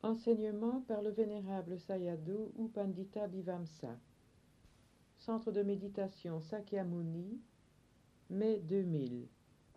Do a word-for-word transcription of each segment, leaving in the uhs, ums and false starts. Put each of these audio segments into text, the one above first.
Enseignement par le Vénérable Sayadaw ou Pandita Bhivamsa. Centre de méditation Sakyamuni, mai deux mille.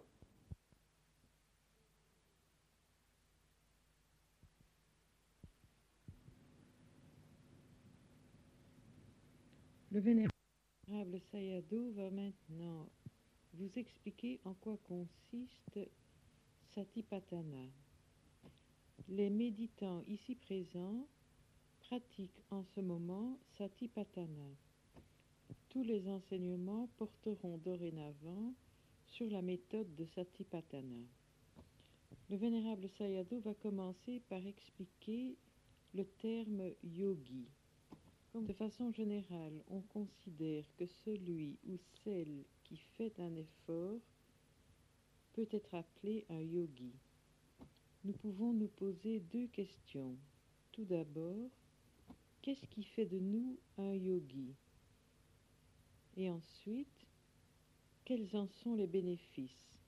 Le Vénérable Sayadaw va maintenant vous expliquer en quoi consiste Satipatthana. Les méditants ici présents pratiquent en ce moment Satipatthana. Tous les enseignements porteront dorénavant sur la méthode de Satipatthana. Le Vénérable Sayadaw va commencer par expliquer le terme yogi. Comme de façon générale, on considère que celui ou celle qui fait un effort peut être appelé un yogi. Nous pouvons nous poser deux questions. Tout d'abord, qu'est-ce qui fait de nous un yogi? Et ensuite, quels en sont les bénéfices?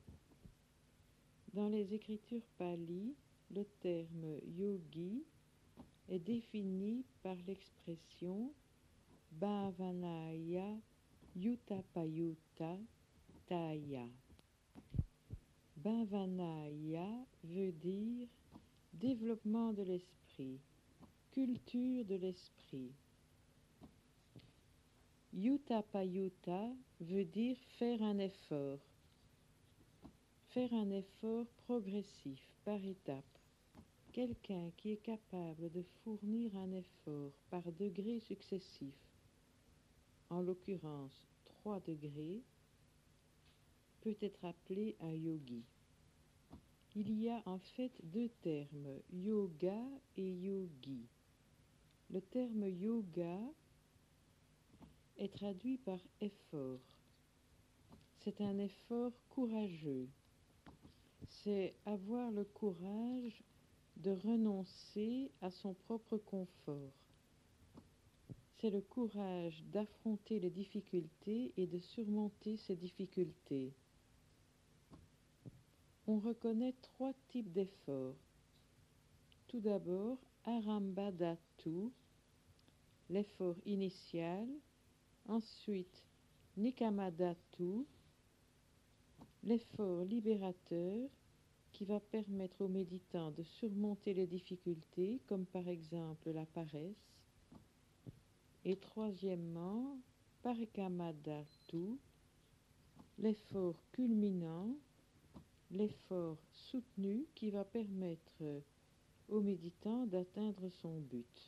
Dans les écritures pali, le terme yogi est défini par l'expression bhavanaya yutapayuta taya. Bhavanaya veut dire développement de l'esprit, culture de l'esprit. Yutapayuta veut dire faire un effort, faire un effort progressif, par étapes. Quelqu'un qui est capable de fournir un effort par degrés successifs, en l'occurrence trois degrés, peut être appelé un yogi. Il y a en fait deux termes, yoga et yogi. Le terme yoga est traduit par effort. C'est un effort courageux. C'est avoir le courage de renoncer à son propre confort. C'est le courage d'affronter les difficultés et de surmonter ces difficultés. On reconnaît trois types d'efforts. Tout d'abord, arambadhatu, l'effort initial. Ensuite, nikamadhatu, l'effort libérateur qui va permettre aux méditants de surmonter les difficultés, comme par exemple la paresse. Et troisièmement, parikamadhatu, l'effort culminant, l'effort soutenu qui va permettre aux méditants d'atteindre son but.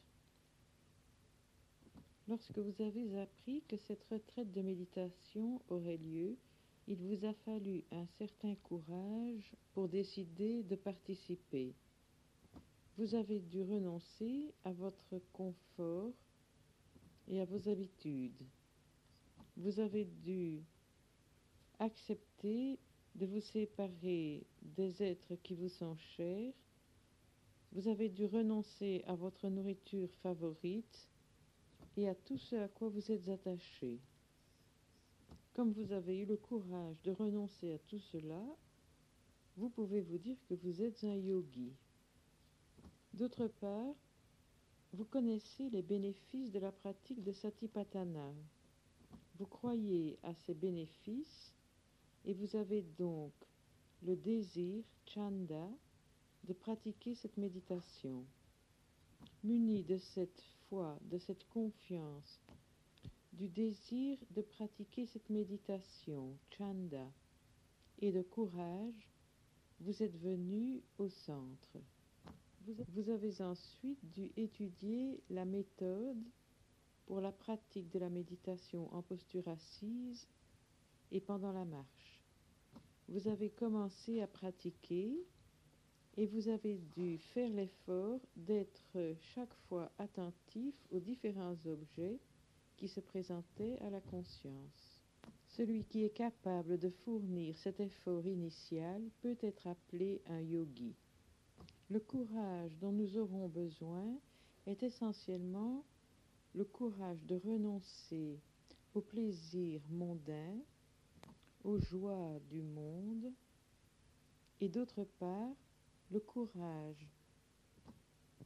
Lorsque vous avez appris que cette retraite de méditation aurait lieu, il vous a fallu un certain courage pour décider de participer. Vous avez dû renoncer à votre confort et à vos habitudes. Vous avez dû accepter de vous séparer des êtres qui vous sont chers. Vous avez dû renoncer à votre nourriture favorite et à tout ce à quoi vous êtes attaché. Comme vous avez eu le courage de renoncer à tout cela, vous pouvez vous dire que vous êtes un yogi. D'autre part, vous connaissez les bénéfices de la pratique de Satipatthana. Vous croyez à ces bénéfices et vous avez donc le désir, chanda, de pratiquer cette méditation. Muni de cette foi, de cette confiance, du désir de pratiquer cette méditation, chanda, et de courage, vous êtes venu au centre. Vous avez ensuite dû étudier la méthode pour la pratique de la méditation en posture assise et pendant la marche. Vous avez commencé à pratiquer et vous avez dû faire l'effort d'être chaque fois attentif aux différents objets qui se présentaient à la conscience. Celui qui est capable de fournir cet effort initial peut être appelé un yogi. Le courage dont nous aurons besoin est essentiellement le courage de renoncer aux plaisirs mondains, aux joies du monde, et d'autre part, le courage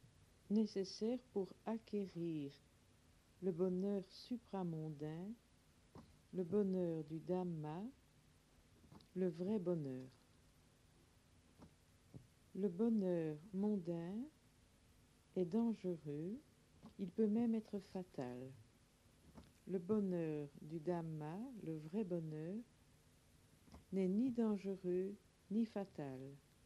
nécessaires pour acquérir le bonheur supramondain, le bonheur du Dhamma, le vrai bonheur. Le bonheur mondain est dangereux, il peut même être fatal. Le bonheur du Dhamma, le vrai bonheur, n'est ni dangereux ni fatal.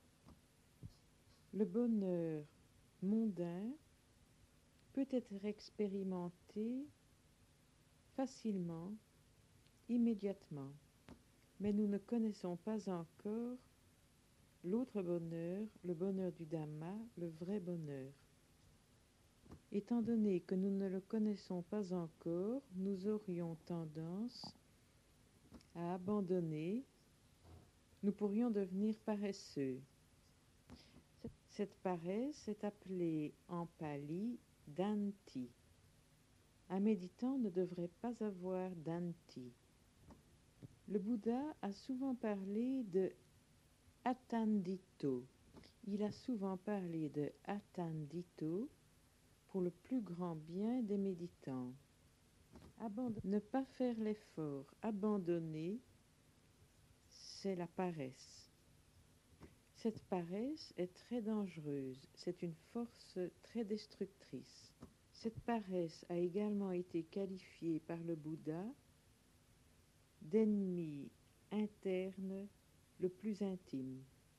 Le bonheur mondain peut être expérimenté facilement, immédiatement, mais nous ne connaissons pas encore l'autre bonheur, le bonheur du Dhamma, le vrai bonheur. Étant donné que nous ne le connaissons pas encore, nous aurions tendance à abandonner, nous pourrions devenir paresseux. Cette paresse est appelée en pali danti. Un méditant ne devrait pas avoir danti. Le Bouddha a souvent parlé de attendito. Il a souvent parlé de attendito pour le plus grand bien des méditants. Abandon- ne pas faire l'effort, abandonner, c'est la paresse. Cette paresse est très dangereuse, c'est une force très destructrice. Cette paresse a également été qualifiée par le Bouddha d'ennemi interne le plus intime.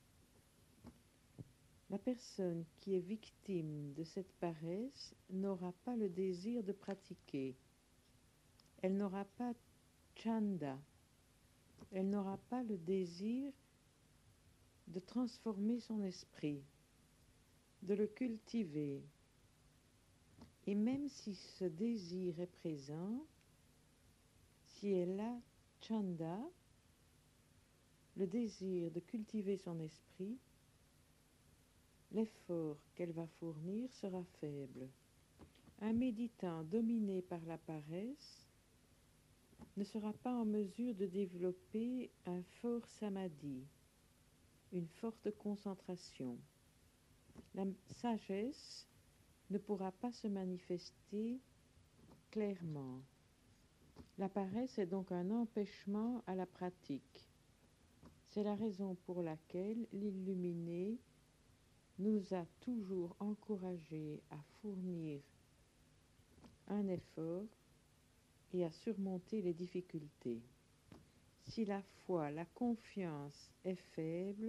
La personne qui est victime de cette paresse n'aura pas le désir de pratiquer. Elle n'aura pas chanda. Elle n'aura pas le désir de transformer son esprit, de le cultiver. Et même si ce désir est présent, si elle a chanda, le désir de cultiver son esprit, l'effort qu'elle va fournir sera faible. Un méditant dominé par la paresse ne sera pas en mesure de développer un fort samadhi, une forte concentration. La sagesse ne pourra pas se manifester clairement. La paresse est donc un empêchement à la pratique. C'est la raison pour laquelle l'illuminé nous a toujours encouragés à fournir un effort et à surmonter les difficultés. Si la foi, la confiance est faible,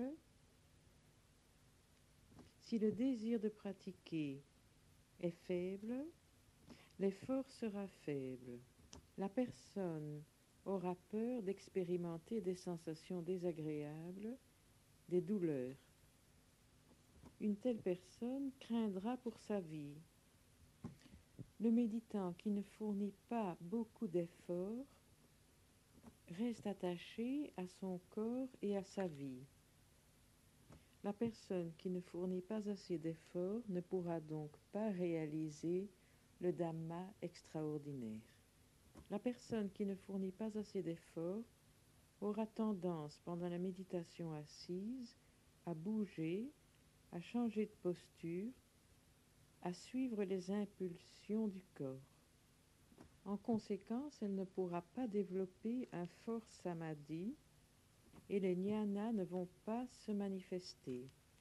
si le désir de pratiquer est faible, l'effort sera faible. La personne aura peur d'expérimenter des sensations désagréables, des douleurs. Une telle personne craindra pour sa vie. Le méditant qui ne fournit pas beaucoup d'efforts reste attaché à son corps et à sa vie. La personne qui ne fournit pas assez d'efforts ne pourra donc pas réaliser le Dhamma extraordinaire. La personne qui ne fournit pas assez d'efforts aura tendance, pendant la méditation assise, à bouger, à changer de posture, à suivre les impulsions du corps. En conséquence, elle ne pourra pas développer un fort samadhi et les jnanas ne vont pas se manifester.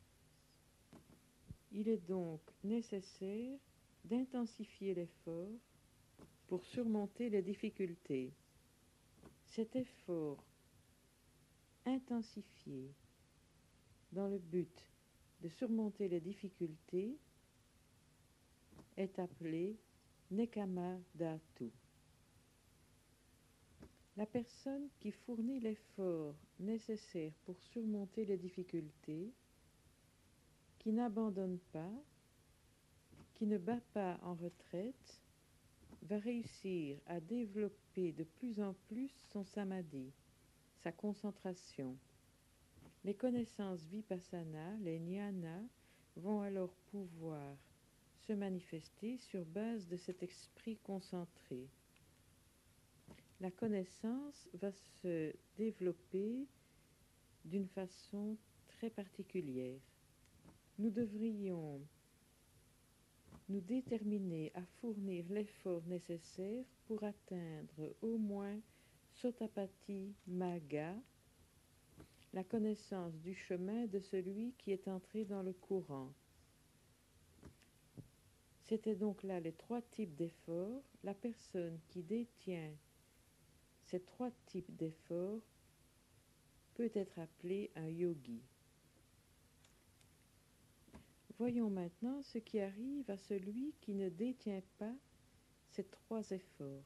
Il est donc nécessaire d'intensifier l'effort pour surmonter les difficultés. Cet effort intensifié dans le but de surmonter les difficultés est appelé Nekama Dhatu. La personne qui fournit l'effort nécessaire pour surmonter les difficultés, qui n'abandonne pas, qui ne bat pas en retraite, va réussir à développer de plus en plus son samadhi, sa concentration. Les connaissances vipassana, les jnanas, vont alors pouvoir se manifester sur base de cet esprit concentré. La connaissance va se développer d'une façon très particulière. Nous devrions nous déterminer à fournir l'effort nécessaire pour atteindre au moins Sotapati Magga, la connaissance du chemin de celui qui est entré dans le courant. C'étaient donc là les trois types d'efforts. La personne qui détient ces trois types d'efforts peut être appelée un yogi. Voyons maintenant ce qui arrive à celui qui ne détient pas ces trois efforts.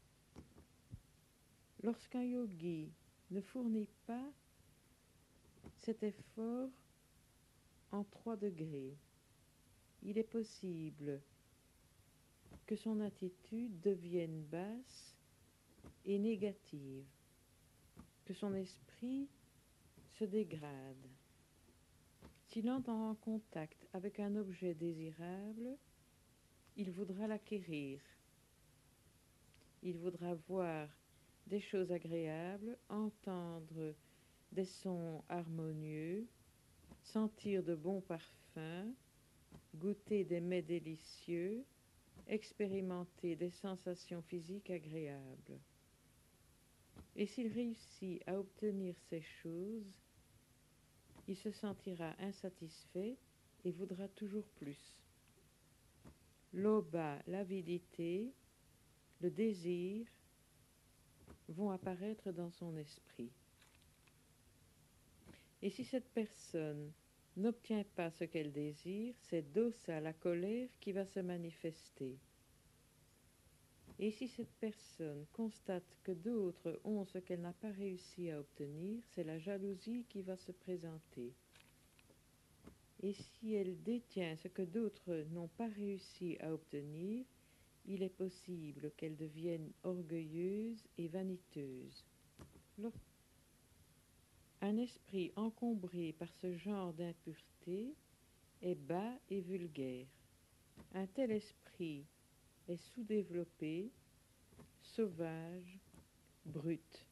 Lorsqu'un yogi ne fournit pas cet effort en trois degrés, il est possible que son attitude devienne basse et négative, que son esprit se dégrade. S'il entre en contact avec un objet désirable, il voudra l'acquérir. Il voudra voir des choses agréables, entendre des sons harmonieux, sentir de bons parfums, goûter des mets délicieux, expérimenter des sensations physiques agréables. Et s'il réussit à obtenir ces choses, il se sentira insatisfait et voudra toujours plus. L'oba, l'avidité, le désir vont apparaître dans son esprit. Et si cette personne n'obtient pas ce qu'elle désire, c'est dosa, la colère, qui va se manifester. Et si cette personne constate que d'autres ont ce qu'elle n'a pas réussi à obtenir, c'est la jalousie qui va se présenter. Et si elle détient ce que d'autres n'ont pas réussi à obtenir, il est possible qu'elle devienne orgueilleuse et vaniteuse. Un esprit encombré par ce genre d'impureté est bas et vulgaire. Un tel esprit est sous-développé, sauvage, brut.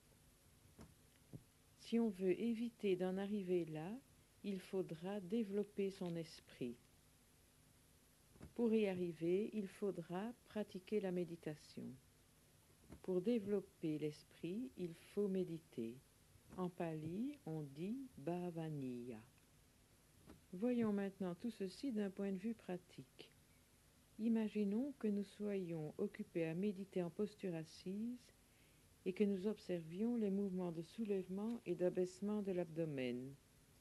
Si on veut éviter d'en arriver là, il faudra développer son esprit. Pour y arriver, il faudra pratiquer la méditation. Pour développer l'esprit, il faut méditer. En pali, on dit bhavaniya. Voyons maintenant tout ceci d'un point de vue pratique. Imaginons que nous soyons occupés à méditer en posture assise et que nous observions les mouvements de soulèvement et d'abaissement de l'abdomen.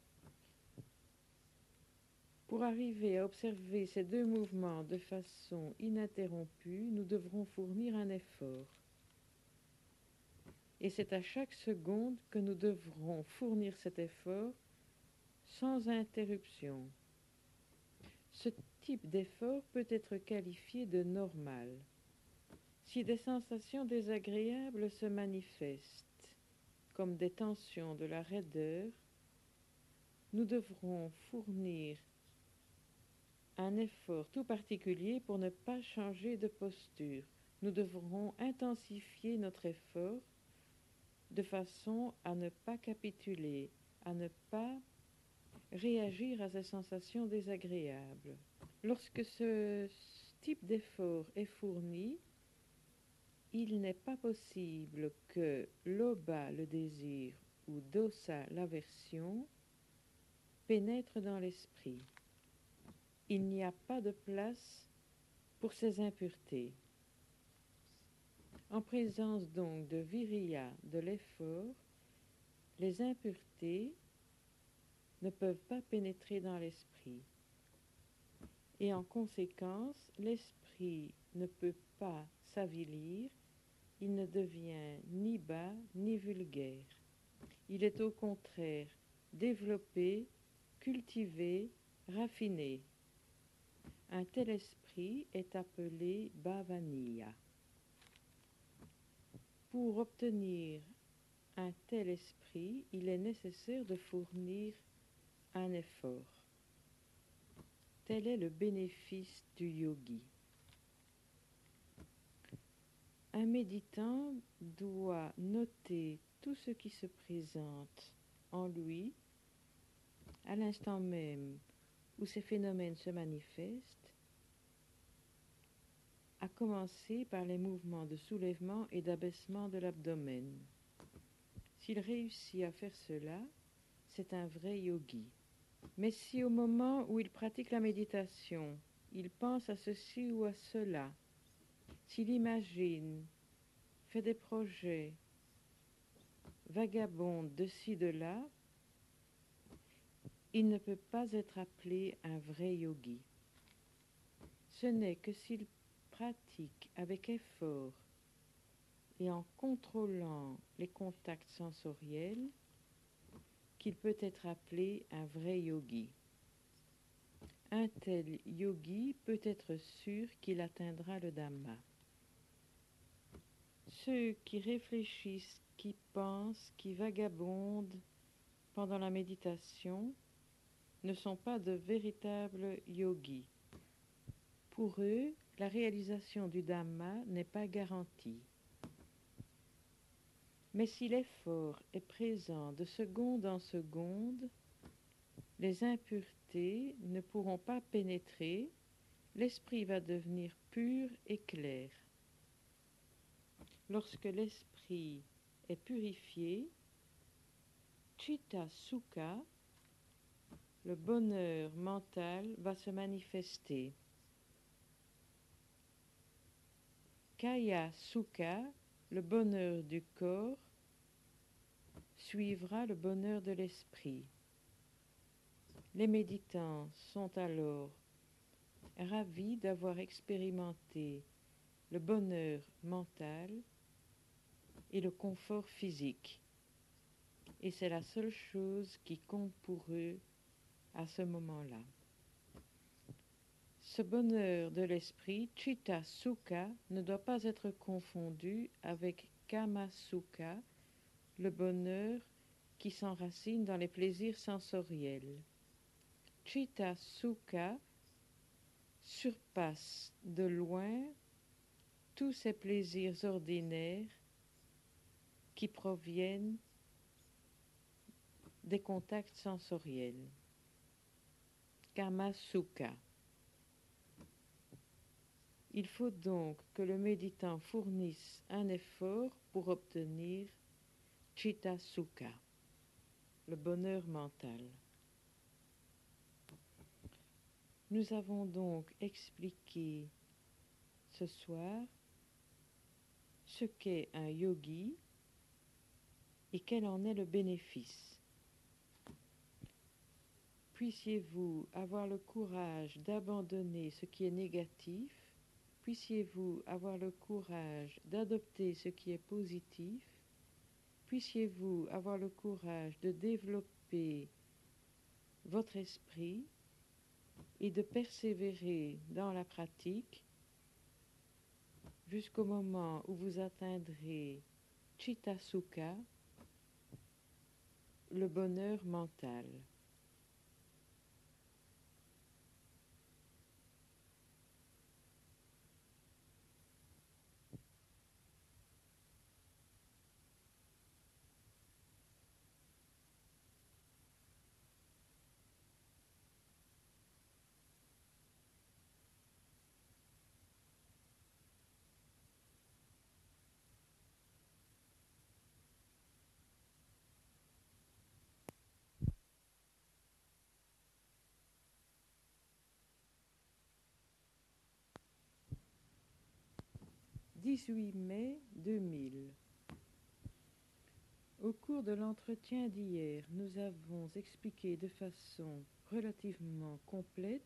Pour arriver à observer ces deux mouvements de façon ininterrompue, nous devrons fournir un effort. Et c'est à chaque seconde que nous devrons fournir cet effort sans interruption. Ce type d'effort peut être qualifié de normal. Si des sensations désagréables se manifestent, comme des tensions, de la raideur, nous devrons fournir un effort tout particulier pour ne pas changer de posture. Nous devrons intensifier notre effort de façon à ne pas capituler, à ne pas réagir à ces sensations désagréables. Lorsque ce type d'effort est fourni, il n'est pas possible que loba, le désir, ou dosa, l'aversion, pénètre dans l'esprit. Il n'y a pas de place pour ces impuretés. En présence donc de viriya, de l'effort, les impuretés ne peuvent pas pénétrer dans l'esprit. Et en conséquence, l'esprit ne peut pas s'avilir, il ne devient ni bas ni vulgaire. Il est au contraire développé, cultivé, raffiné. Un tel esprit est appelé bhavaniya. Pour obtenir un tel esprit, il est nécessaire de fournir un effort. Tel est le bénéfice du yogi. Un méditant doit noter tout ce qui se présente en lui à l'instant même où ces phénomènes se manifestent à commencer par les mouvements de soulèvement et d'abaissement de l'abdomen. S'il réussit à faire cela, c'est un vrai yogi. Mais si au moment où il pratique la méditation, il pense à ceci ou à cela, s'il imagine, fait des projets, vagabonde de ci, de là, il ne peut pas être appelé un vrai yogi. Ce n'est que s'il pratique avec effort et en contrôlant les contacts sensoriels qu'il peut être appelé un vrai yogi. Un tel yogi peut être sûr qu'il atteindra le Dhamma. Ceux qui réfléchissent, qui pensent, qui vagabondent pendant la méditation ne sont pas de véritables yogis. Pour eux, la réalisation du Dhamma n'est pas garantie. Mais si l'effort est présent de seconde en seconde, les impuretés ne pourront pas pénétrer, l'esprit va devenir pur et clair. Lorsque l'esprit est purifié, Chitta Sukha, le bonheur mental, va se manifester. Kaya Sukha, le bonheur du corps, suivra le bonheur de l'esprit. Les méditants sont alors ravis d'avoir expérimenté le bonheur mental et le confort physique. Et c'est la seule chose qui compte pour eux à ce moment-là. Ce bonheur de l'esprit, Chitta Sukha, ne doit pas être confondu avec Kama Sukha, le bonheur qui s'enracine dans les plaisirs sensoriels. Chitta Sukha surpasse de loin tous ces plaisirs ordinaires qui proviennent des contacts sensoriels. Kama Sukha. Il faut donc que le méditant fournisse un effort pour obtenir Chitta Sukha, le bonheur mental. Nous avons donc expliqué ce soir ce qu'est un yogi et quel en est le bénéfice. Puissiez-vous avoir le courage d'abandonner ce qui est négatif, puissiez-vous avoir le courage d'adopter ce qui est positif, puissiez-vous avoir le courage de développer votre esprit et de persévérer dans la pratique jusqu'au moment où vous atteindrez Chitta Sukha, le bonheur mental. dix-huit mai deux mille. Au cours de l'entretien d'hier, nous avons expliqué de façon relativement complète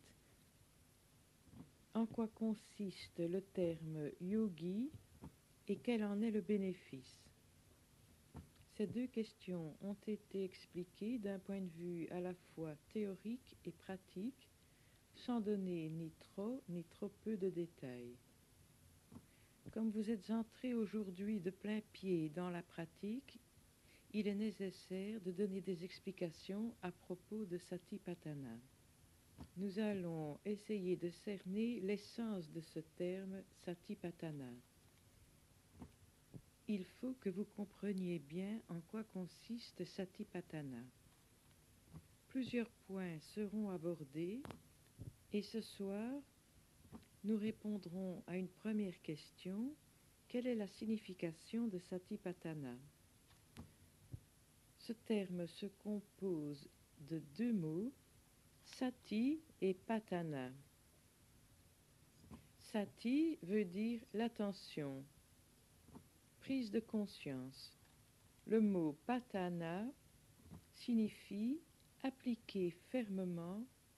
en quoi consiste le terme yogi et quel en est le bénéfice. Ces deux questions ont été expliquées d'un point de vue à la fois théorique et pratique, sans donner ni trop ni trop peu de détails. Comme vous êtes entrés aujourd'hui de plein pied dans la pratique, il est nécessaire de donner des explications à propos de Satipatthana. Nous allons essayer de cerner l'essence de ce terme Satipatthana. Il faut que vous compreniez bien en quoi consiste Satipatthana. Plusieurs points seront abordés et ce soir, nous répondrons à une première question. Quelle est la signification de Satipatthana? Ce terme se compose de deux mots, Sati et Patthana. Sati veut dire l'attention, prise de conscience. Le mot Patthana signifie appliquer fermement,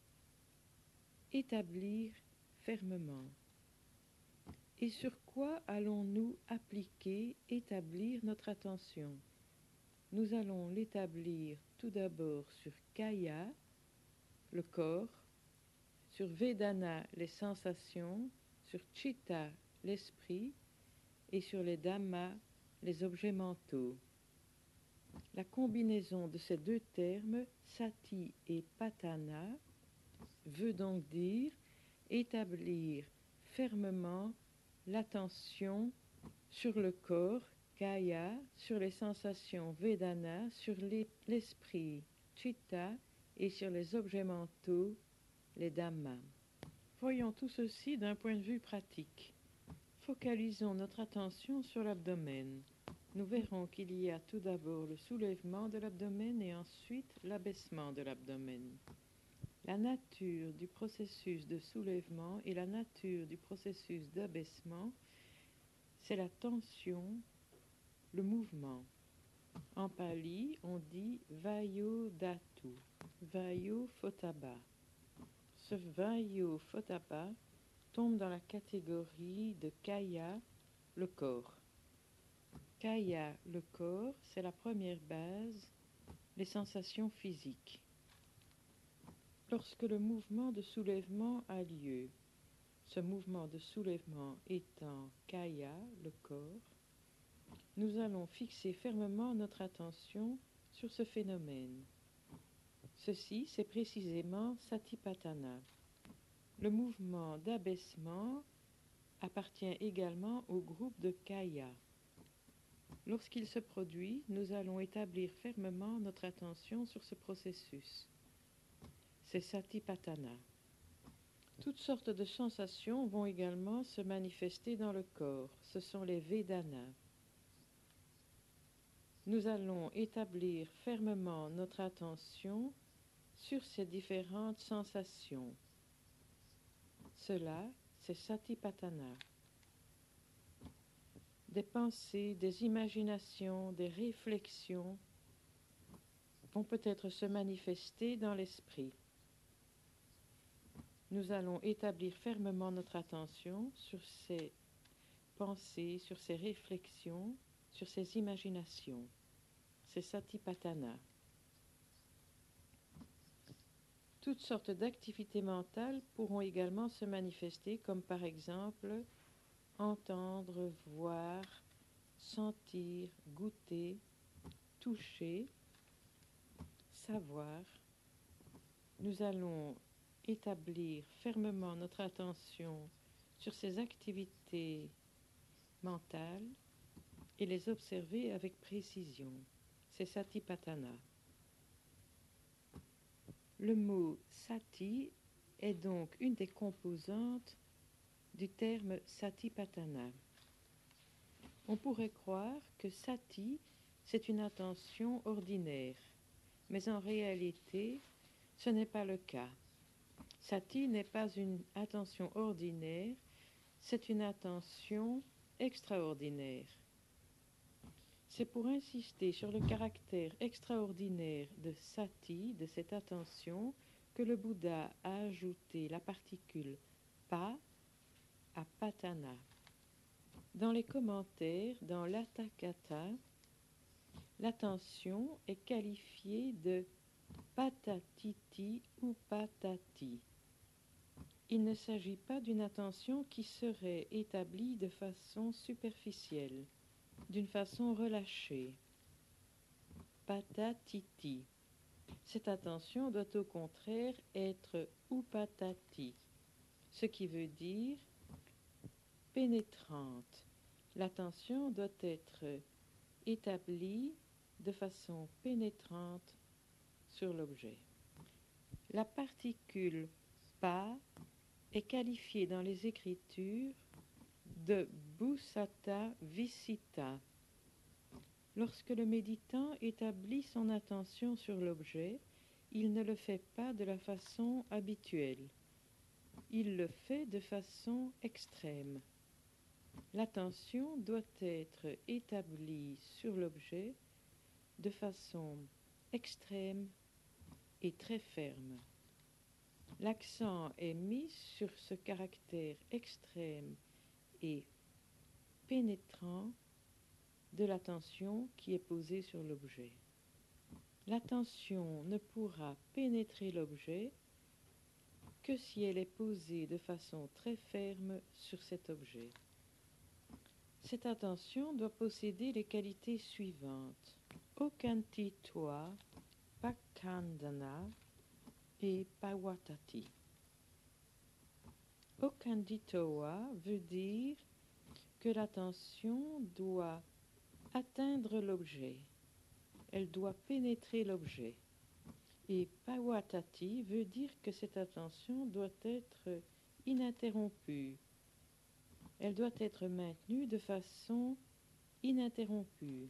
établir fermement. Et sur quoi allons-nous appliquer, établir notre attention? Nous allons l'établir tout d'abord sur Kaya, le corps, sur Vedana, les sensations, sur Chitta, l'esprit, et sur les Dhammas, les objets mentaux. La combinaison de ces deux termes, Sati et Patthana, veut donc dire établir fermement l'attention sur le corps, Kaya, sur les sensations, Vedana, sur l'esprit, Chitta, et sur les objets mentaux, les Dhammas. Voyons tout ceci d'un point de vue pratique. Focalisons notre attention sur l'abdomen. Nous verrons qu'il y a tout d'abord le soulèvement de l'abdomen et ensuite l'abaissement de l'abdomen. La nature du processus de soulèvement et la nature du processus d'abaissement, c'est la tension, le mouvement. En pali, on dit Vayo Dhatu, Vayo Photaba. Ce Vayo Photaba tombe dans la catégorie de Kaya, le corps. Kaya, le corps, c'est la première base, les sensations physiques. Lorsque le mouvement de soulèvement a lieu, ce mouvement de soulèvement étant Kaya, le corps, nous allons fixer fermement notre attention sur ce phénomène. Ceci, c'est précisément Satipatthana. Le mouvement d'abaissement appartient également au groupe de Kaya. Lorsqu'il se produit, nous allons établir fermement notre attention sur ce processus. C'est Satipatthana. Toutes sortes de sensations vont également se manifester dans le corps. Ce sont les Vedanas. Nous allons établir fermement notre attention sur ces différentes sensations. Cela, c'est Satipatthana. Des pensées, des imaginations, des réflexions vont peut-être se manifester dans l'esprit. Nous allons établir fermement notre attention sur ces pensées, sur ces réflexions, sur ces imaginations. C'est Satipatthana. Toutes sortes d'activités mentales pourront également se manifester, comme par exemple entendre, voir, sentir, goûter, toucher, savoir. Nous allons établir fermement notre attention sur ces activités mentales et les observer avec précision. C'est Satipatthana. Le mot Sati est donc une des composantes du terme Satipatthana. On pourrait croire que Sati, c'est une attention ordinaire, mais en réalité, ce n'est pas le cas. Sati n'est pas une attention ordinaire, c'est une attention extraordinaire. C'est pour insister sur le caractère extraordinaire de Sati, de cette attention, que le Bouddha a ajouté la particule pa à Patthana. Dans les commentaires, dans l'Atthakatha, l'attention est qualifiée de patatiti ou patati. Il ne s'agit pas d'une attention qui serait établie de façon superficielle, d'une façon relâchée. Patatiti. Cette attention doit au contraire être upatati, ce qui veut dire pénétrante. L'attention doit être établie de façon pénétrante sur l'objet. La particule pa est qualifié dans les Écritures de bhussata visita. Lorsque le méditant établit son attention sur l'objet, il ne le fait pas de la façon habituelle. Il le fait de façon extrême. L'attention doit être établie sur l'objet de façon extrême et très ferme. L'accent est mis sur ce caractère extrême et pénétrant de l'attention qui est posée sur l'objet. L'attention ne pourra pénétrer l'objet que si elle est posée de façon très ferme sur cet objet. Cette attention doit posséder les qualités suivantes: okantitwa, pakandana et pawatati. Okanditoa veut dire que l'attention doit atteindre l'objet, elle doit pénétrer l'objet. Et pawatati veut dire que cette attention doit être ininterrompue. Elle doit être maintenue de façon ininterrompue.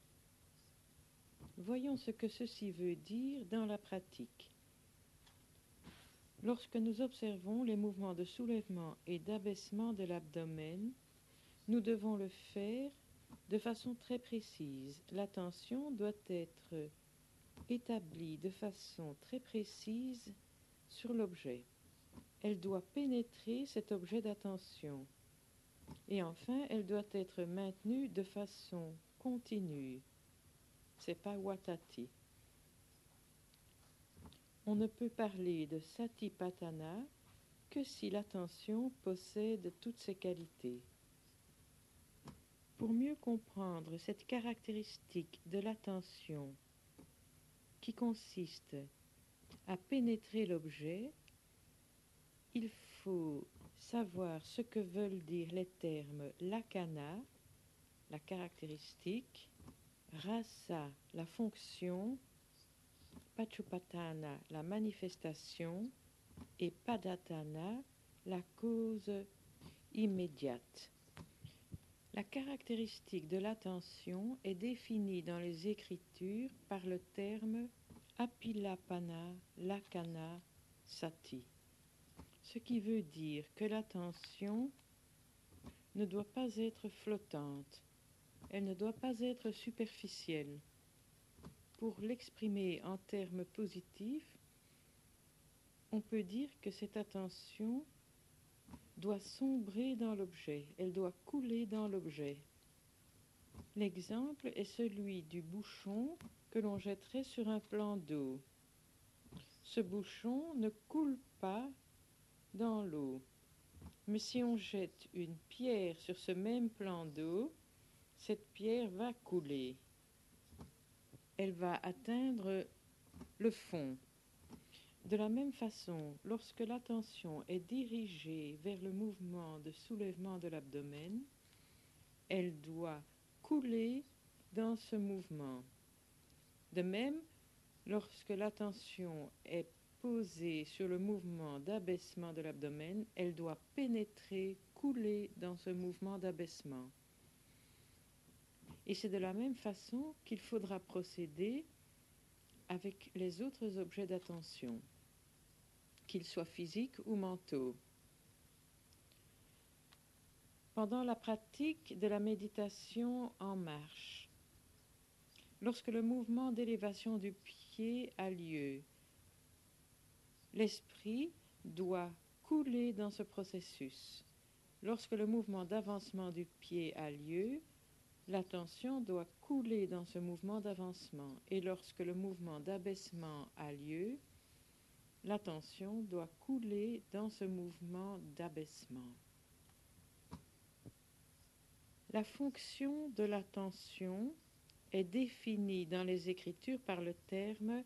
Voyons ce que ceci veut dire dans la pratique. Lorsque nous observons les mouvements de soulèvement et d'abaissement de l'abdomen, nous devons le faire de façon très précise. L'attention doit être établie de façon très précise sur l'objet. Elle doit pénétrer cet objet d'attention. Et enfin, elle doit être maintenue de façon continue. C'est pawatati. On ne peut parler de satipatthana que si l'attention possède toutes ces qualités. Pour mieux comprendre cette caractéristique de l'attention qui consiste à pénétrer l'objet, il faut savoir ce que veulent dire les termes lakkhana, la caractéristique, rasa, la fonction, pachupattana, la manifestation, et padatthana, la cause immédiate. La caractéristique de l'attention est définie dans les Écritures par le terme apilapana lakkhana sati, ce qui veut dire que l'attention ne doit pas être flottante, elle ne doit pas être superficielle. Pour l'exprimer en termes positifs, on peut dire que cette attention doit sombrer dans l'objet, elle doit couler dans l'objet. L'exemple est celui du bouchon que l'on jetterait sur un plan d'eau. Ce bouchon ne coule pas dans l'eau, mais si on jette une pierre sur ce même plan d'eau, cette pierre va couler. Elle va atteindre le fond. De la même façon, lorsque l'attention est dirigée vers le mouvement de soulèvement de l'abdomen, elle doit couler dans ce mouvement. De même, lorsque l'attention est posée sur le mouvement d'abaissement de l'abdomen, elle doit pénétrer, couler dans ce mouvement d'abaissement. Et c'est de la même façon qu'il faudra procéder avec les autres objets d'attention, qu'ils soient physiques ou mentaux. Pendant la pratique de la méditation en marche, lorsque le mouvement d'élévation du pied a lieu, l'esprit doit couler dans ce processus. Lorsque le mouvement d'avancement du pied a lieu, l'attention doit couler dans ce mouvement d'avancement. Et lorsque le mouvement d'abaissement a lieu, l'attention doit couler dans ce mouvement d'abaissement. La fonction de l'attention est définie dans les Écritures par le terme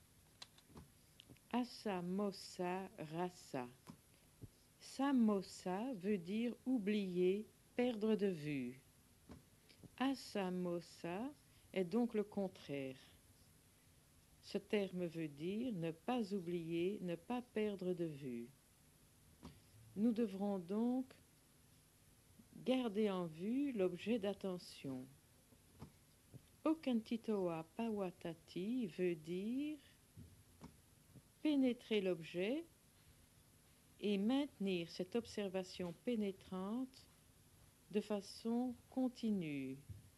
asamosa rasa. Samosa veut dire oublier, perdre de vue. Asamosa est donc le contraire. Ce terme veut dire ne pas oublier, ne pas perdre de vue. Nous devrons donc garder en vue l'objet d'attention. Okantitoa pawatati veut dire pénétrer l'objet et maintenir cette observation pénétrante de façon continue.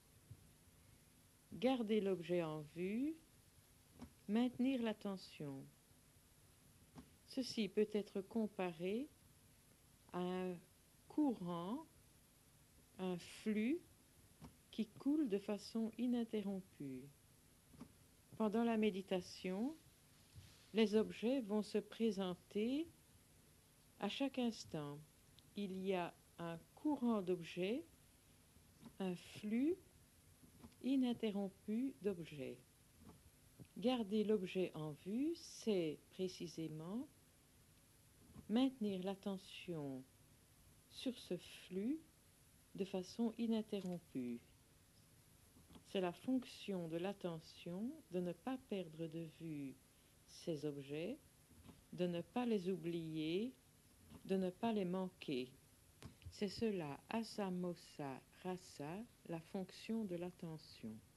Garder l'objet en vue, maintenir l'attention. Ceci peut être comparé à un courant, un flux qui coule de façon ininterrompue. Pendant la méditation, les objets vont se présenter à chaque instant. Il y a un courant d'objets, un flux ininterrompu d'objets. Garder l'objet en vue, c'est précisément maintenir l'attention sur ce flux de façon ininterrompue. C'est la fonction de l'attention de ne pas perdre de vue ces objets, de ne pas les oublier, de ne pas les manquer. C'est cela, asamosa rasa, la fonction de l'attention.